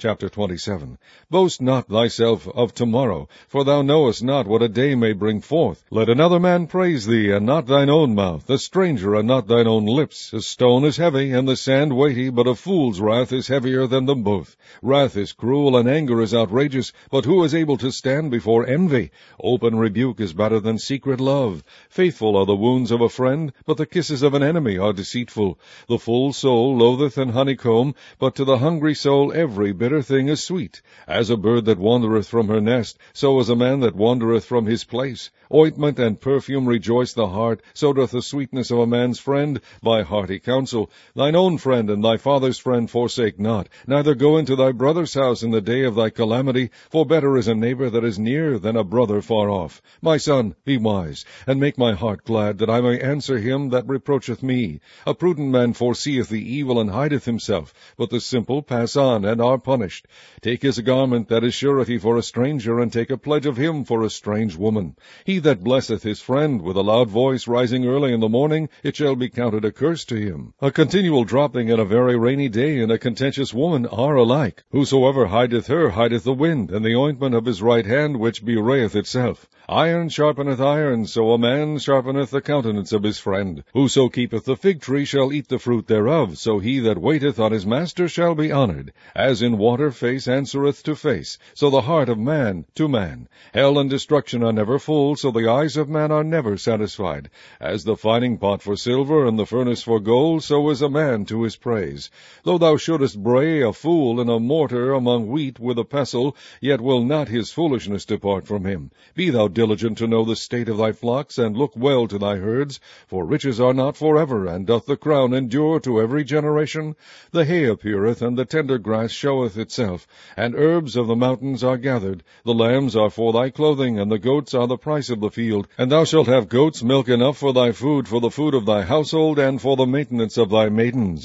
Chapter 27. Boast not thyself of tomorrow, for thou knowest not what a day may bring forth. Let another man praise thee, and not thine own mouth, a stranger, and not thine own lips. A stone is heavy, and the sand weighty, but a fool's wrath is heavier than them both. Wrath is cruel, and anger is outrageous, but who is able to stand before envy? Open rebuke is better than secret love. Faithful are the wounds of a friend, but the kisses of an enemy are deceitful. The full soul loatheth an honeycomb, but to the hungry soul every bitter thing is sweet. As a bird that wandereth from her nest, so is a man that wandereth from his place. Ointment and perfume rejoice the heart, so doth the sweetness of a man's friend by hearty counsel. Thine own friend and thy father's friend forsake not, neither go into thy brother's house in the day of thy calamity, for better is a neighbor that is near than a brother far off. My son, be wise, and make my heart glad, that I may answer him that reproacheth me. A prudent man foreseeth the evil and hideth himself, but the simple pass on and are punished. Take his garment that is surety for a stranger, and take a pledge of him for a strange woman. He that blesseth his friend with a loud voice rising early in the morning, it shall be counted a curse to him. A continual dropping in a very rainy day and a contentious woman are alike. Whosoever hideth her hideth the wind, and the ointment of his right hand which bewrayeth itself. Iron sharpeneth iron, so a man sharpeneth the countenance of his friend. Whoso keepeth the fig tree shall eat the fruit thereof, so he that waiteth on his master shall be honored. As in water face answereth to face, so the heart of man to man. Hell and destruction are never full, so the eyes of man are never satisfied. As the fining pot for silver and the furnace for gold, so is a man to his praise. Though thou shouldest bray a fool in a mortar among wheat with a pestle, yet will not his foolishness depart from him. Be thou diligent to know the state of thy flocks, and look well to thy herds, for riches are not forever, and doth the crown endure to every generation? The hay appeareth, and the tender grass showeth itself, and herbs of the mountains are gathered. The lambs are for thy clothing, and the goats are the price of the field. And thou shalt have goats' milk enough for thy food, for the food of thy household, and for the maintenance of thy maidens.